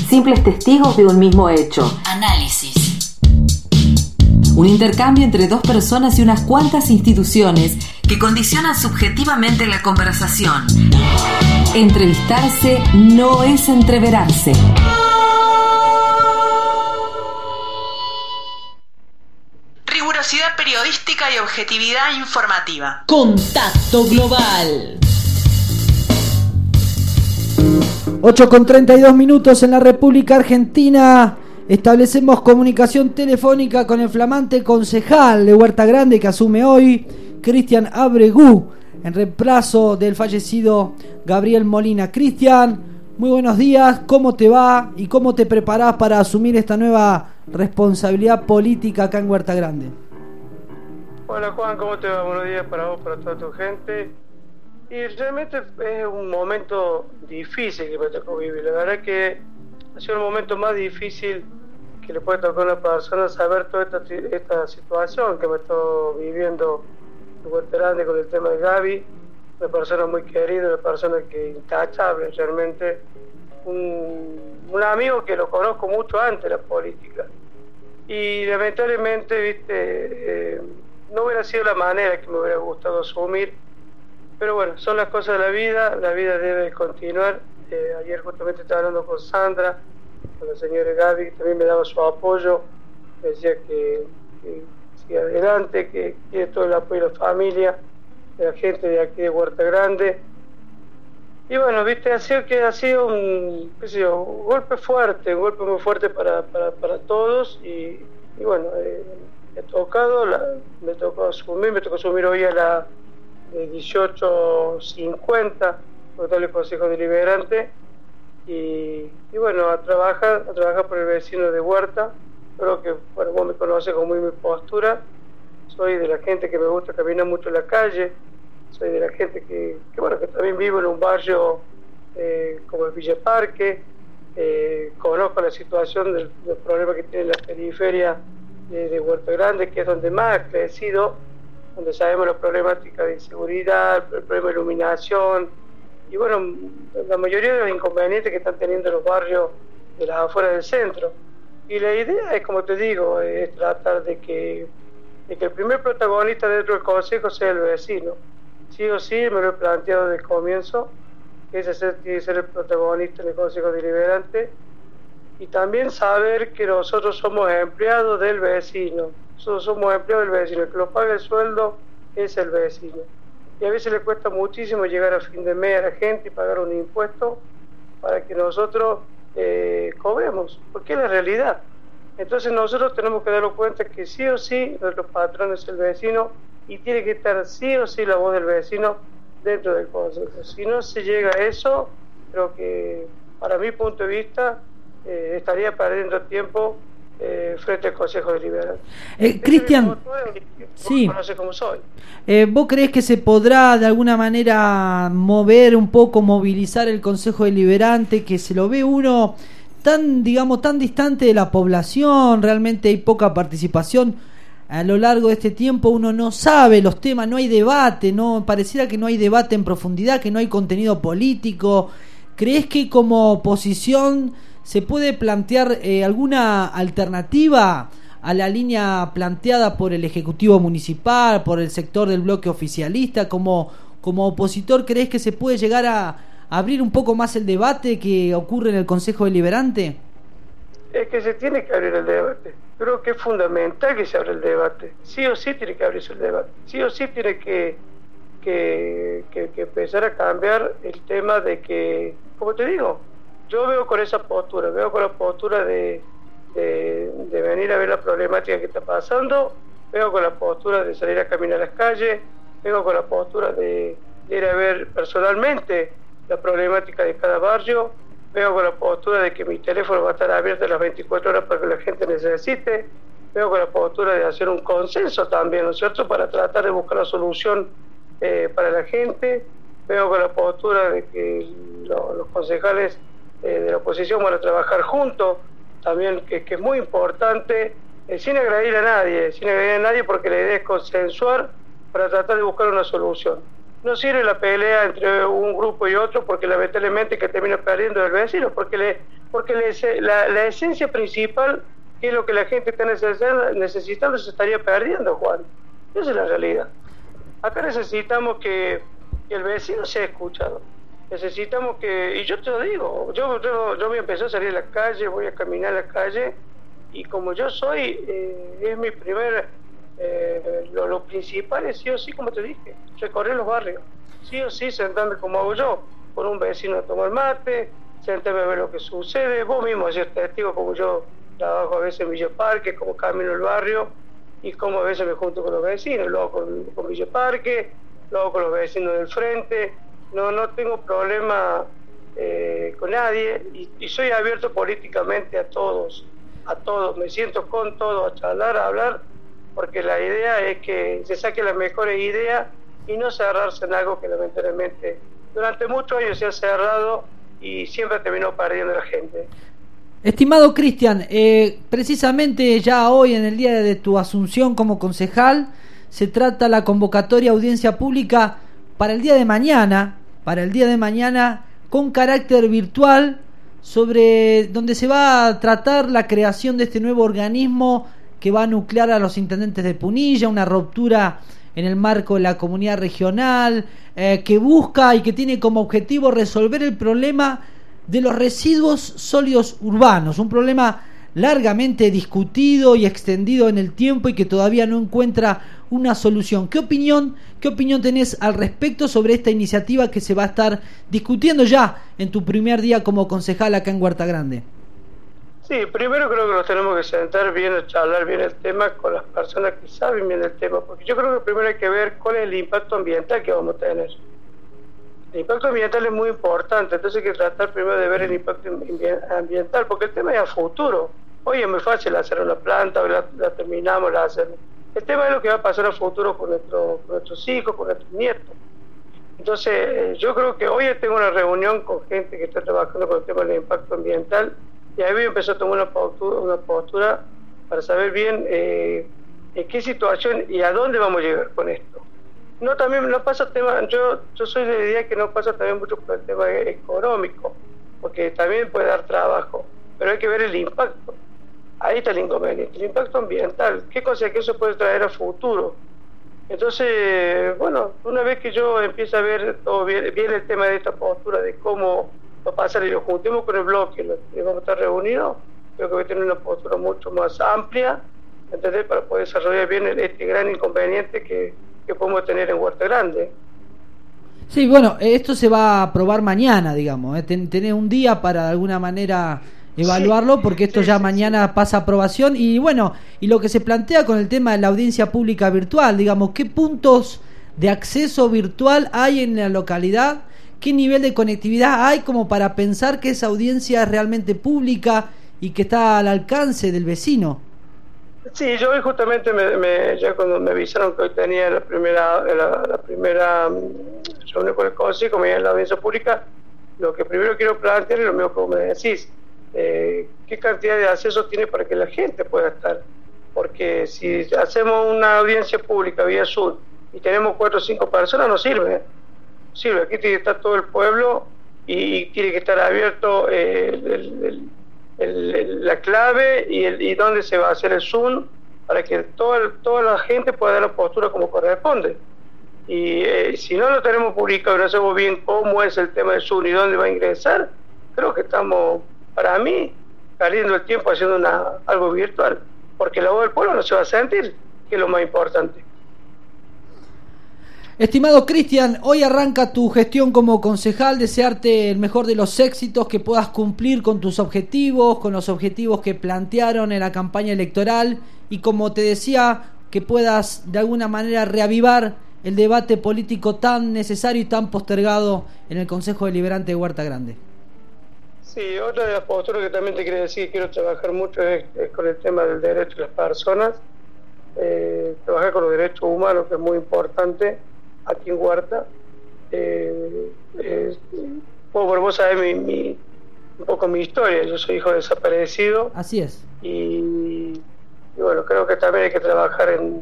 simples testigos de un mismo hecho. Análisis. Un intercambio entre dos personas y unas cuantas instituciones que condicionan subjetivamente la conversación. Entrevistarse no es entreverarse. Rigurosidad periodística y objetividad informativa. Contacto global. 8:32 en la República Argentina. Establecemos comunicación telefónica con el flamante concejal de Huerta Grande que asume hoy, Cristian Abregú, en reemplazo del fallecido Gabriel Molina. Cristian, muy buenos días, ¿cómo te va y cómo te preparás para asumir esta nueva responsabilidad política acá en Huerta Grande? Hola Juan, ¿cómo te va? Buenos días para vos, para toda tu gente. Y realmente es un momento difícil que me tocó vivir. La verdad que ha sido el momento más difícil que le puede tocar a una persona saber toda esta situación que me estoy viviendo en Huerta Grande con el tema de Gaby. Una persona muy querida, una persona que intachable realmente. Un amigo que lo conozco mucho antes de la política. Y lamentablemente, no hubiera sido la manera que me hubiera gustado asumir. Pero bueno, son las cosas de la vida debe continuar. Ayer justamente estaba hablando con Sandra, con la señora Gaby, que también me daba su apoyo, me decía que siga adelante, que quiere todo el apoyo de la familia, de la gente de aquí de Huerta Grande. Y bueno, viste, ha sido un golpe fuerte, un golpe muy fuerte para todos, y bueno, me tocó asumir hoy a la 18:50 por el Consejo Deliberante y bueno, a trabajar por el vecino de Huerta. Creo que bueno, vos me conoces como mi postura. Soy de la gente que me gusta caminar mucho en la calle, soy de la gente que también vivo en un barrio como el Villa Parque. Conozco la situación del problema que tiene la periferia de Huerta Grande, que es donde más ha crecido, donde sabemos la problemática de inseguridad, el problema de iluminación y bueno, la mayoría de los inconvenientes que están teniendo los barrios de las afueras del centro. Y la idea es, como te digo, es tratar de que el primer protagonista dentro del consejo sea el vecino. Sí o sí, me lo he planteado desde el comienzo, que ese tiene que ser el protagonista del Consejo Deliberante, y también saber que nosotros somos empleados del vecino. Nosotros somos empleados del vecino, el que lo paga el sueldo es el vecino. Y a veces le cuesta muchísimo llegar a fin de mes a la gente y pagar un impuesto para que nosotros cobremos, porque es la realidad. Entonces nosotros tenemos que darnos cuenta que sí o sí nuestro patrón es el vecino y tiene que estar sí o sí la voz del vecino dentro del consejo. Si no se llega a eso, creo que para mi punto de vista estaría perdiendo tiempo frente al Consejo Deliberante. Cristian, sí. No sé cómo soy. ¿Vos creés que se podrá de alguna manera mover un poco, movilizar el Consejo Deliberante, que se lo ve uno tan distante de la población? Realmente hay poca participación a lo largo de este tiempo, uno no sabe los temas, no hay debate, no pareciera que no hay debate en profundidad, que no hay contenido político. ¿Creés que como oposición se puede plantear alguna alternativa a la línea planteada por el Ejecutivo Municipal, por el sector del bloque oficialista? Como opositor, ¿creés que se puede llegar a abrir un poco más el debate que ocurre en el Consejo Deliberante? Es que se tiene que abrir el debate. Creo que es fundamental que se abra el debate. Sí o sí tiene que abrirse el debate. Sí o sí tiene que empezar a cambiar el tema de que, como te digo, yo veo con esa postura, veo con la postura de venir a ver la problemática que está pasando, veo con la postura de salir a caminar a las calles, veo con la postura de ir a ver personalmente la problemática de cada barrio, veo con la postura de que mi teléfono va a estar abierto las 24 horas para que la gente necesite, veo con la postura de hacer un consenso también, ¿no es cierto?, para tratar de buscar la solución para la gente, veo con la postura de que los concejales de la oposición van a trabajar juntos, también que es muy importante, sin agredir a nadie, porque la idea es consensuar para tratar de buscar una solución. No sirve la pelea entre un grupo y otro, porque lamentablemente que termina perdiendo el vecino, porque porque la esencia principal, que es lo que la gente está necesitando, se estaría perdiendo, Juan. Esa es la realidad. Acá necesitamos que el vecino sea escuchado. Necesitamos y yo te lo digo, yo voy a empezar a salir a la calle, voy a caminar a la calle, y como yo soy, es mi primer, lo principal es sí o sí, como te dije, recorrer los barrios, sí o sí, sentarme como hago yo, con un vecino a tomar mate, sentarme a ver lo que sucede, vos mismo sos testigo como yo trabajo a veces en Villa Parque, como camino el barrio, y como a veces me junto con los vecinos, luego con Villa Parque, luego con los vecinos del frente. No tengo problema con nadie, y soy abierto políticamente a todos, me siento con todos a charlar, a hablar, porque la idea es que se saque las mejores ideas y no cerrarse en algo que lamentablemente durante muchos años se ha cerrado y siempre terminó perdiendo la gente. Estimado Cristian, precisamente ya hoy, en el día de tu asunción como concejal, se trata la convocatoria a audiencia pública para el día de mañana, con carácter virtual, sobre donde se va a tratar la creación de este nuevo organismo que va a nuclear a los intendentes de Punilla, una ruptura en el marco de la comunidad regional, que busca y que tiene como objetivo resolver el problema de los residuos sólidos urbanos, un problema largamente discutido y extendido en el tiempo y que todavía no encuentra una solución. ¿Qué opinión tenés al respecto sobre esta iniciativa que se va a estar discutiendo ya en tu primer día como concejal acá en Huerta Grande? Sí, primero creo que nos tenemos que sentar bien, a charlar bien el tema con las personas que saben bien el tema, porque yo creo que primero hay que ver cuál es el impacto ambiental que vamos a tener. El impacto ambiental es muy importante, entonces hay que tratar primero de ver el impacto ambiental, porque el tema es a futuro. Hoy es muy fácil hacer una planta, hoy la terminamos, la hacemos. El tema es lo que va a pasar a futuro con nuestros hijos, con nuestros nietos. Entonces, yo creo que hoy tengo una reunión con gente que está trabajando con el tema del impacto ambiental, y ahí voy a empezar a tomar una postura para saber bien en qué situación y a dónde vamos a llegar con esto. También no pasa tema, yo soy de la idea que no pasa también mucho por el tema económico, porque también puede dar trabajo, pero hay que ver el impacto. Ahí está el inconveniente, el impacto ambiental, qué consecuencias puede traer a futuro. Entonces, bueno, una vez que yo empiezo a ver todo bien el tema de esta postura, de cómo va a pasar y lo juntemos con el bloque, y vamos a estar reunidos, creo que voy a tener una postura mucho más amplia, ¿entendés? Para poder desarrollar bien este gran inconveniente que podemos tener en Huerta Grande. Sí, bueno, esto se va a aprobar mañana, digamos, tenés un día para de alguna manera evaluarlo, porque esto ya mañana pasa a aprobación. Y bueno, y lo que se plantea con el tema de la audiencia pública virtual, digamos, ¿qué puntos de acceso virtual hay en la localidad? ¿Qué nivel de conectividad hay como para pensar que esa audiencia es realmente pública y que está al alcance del vecino? Sí, yo hoy justamente ya cuando me avisaron que hoy tenía la primera reunión con el Consejo, me dio la audiencia pública, lo que primero quiero plantear es lo mismo que me decís, qué cantidad de acceso tiene para que la gente pueda estar, porque si hacemos una audiencia pública vía Zoom y tenemos 4 o 5 personas, no sirve, aquí tiene que estar todo el pueblo y tiene que estar abierto la clave y dónde se va a hacer el Zoom para que toda la gente pueda dar la postura como corresponde. Y si no lo tenemos publicado y no sabemos bien cómo es el tema del Zoom y dónde va a ingresar, creo que estamos, para mí, perdiendo el tiempo haciendo algo virtual, porque la voz del pueblo no se va a sentir, que es lo más importante. Estimado Cristian, hoy arranca tu gestión como concejal, desearte el mejor de los éxitos, que puedas cumplir con tus objetivos, con los objetivos que plantearon en la campaña electoral, y como te decía, que puedas de alguna manera reavivar el debate político tan necesario y tan postergado en el Consejo Deliberante de Huerta Grande. Sí, otra de las posturas que también te quería decir que quiero trabajar mucho es con el tema del derecho de las personas, trabajar con los derechos humanos, que es muy importante aquí en Huerta. Vos sabés un poco mi historia, yo soy hijo desaparecido. Así es. Y bueno, creo que también hay que trabajar en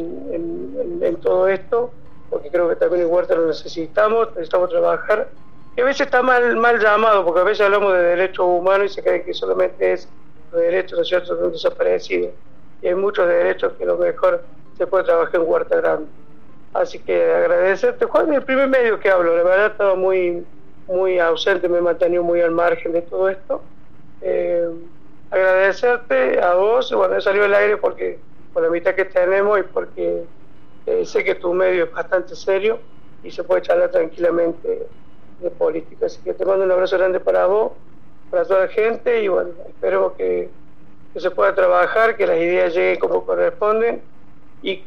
todo esto, porque creo que también en Huerta lo necesitamos trabajar que a veces está mal llamado, porque a veces hablamos de derechos humanos y se cree que solamente es los derechos, ¿no es cierto?, de un desaparecido. Y hay muchos derechos que a lo mejor se puede trabajar en Huerta Grande. Así que agradecerte, Juan, es el primer medio que hablo, la verdad estaba muy ausente, me he mantenido muy al margen de todo esto. Agradecerte a vos, bueno, he salido al aire porque por la amistad que tenemos y porque sé que tu medio es bastante serio y se puede charlar tranquilamente de política. Así que te mando un abrazo grande para vos, para toda la gente, y bueno, espero que se pueda trabajar, que las ideas lleguen como corresponden y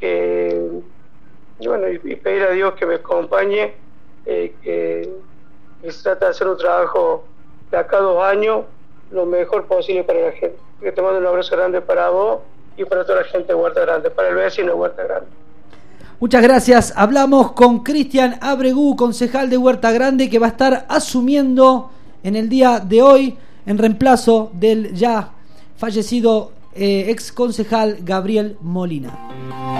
pedir a Dios que me acompañe, que se trata de hacer un trabajo de acá a 2 años lo mejor posible para la gente. Que te mando un abrazo grande para vos y para toda la gente de Huerta Grande, para el vecino de Huerta Grande. Muchas gracias. Hablamos con Cristian Abregú, concejal de Huerta Grande, que va a estar asumiendo en el día de hoy en reemplazo del ya fallecido ex concejal Gabriel Molina.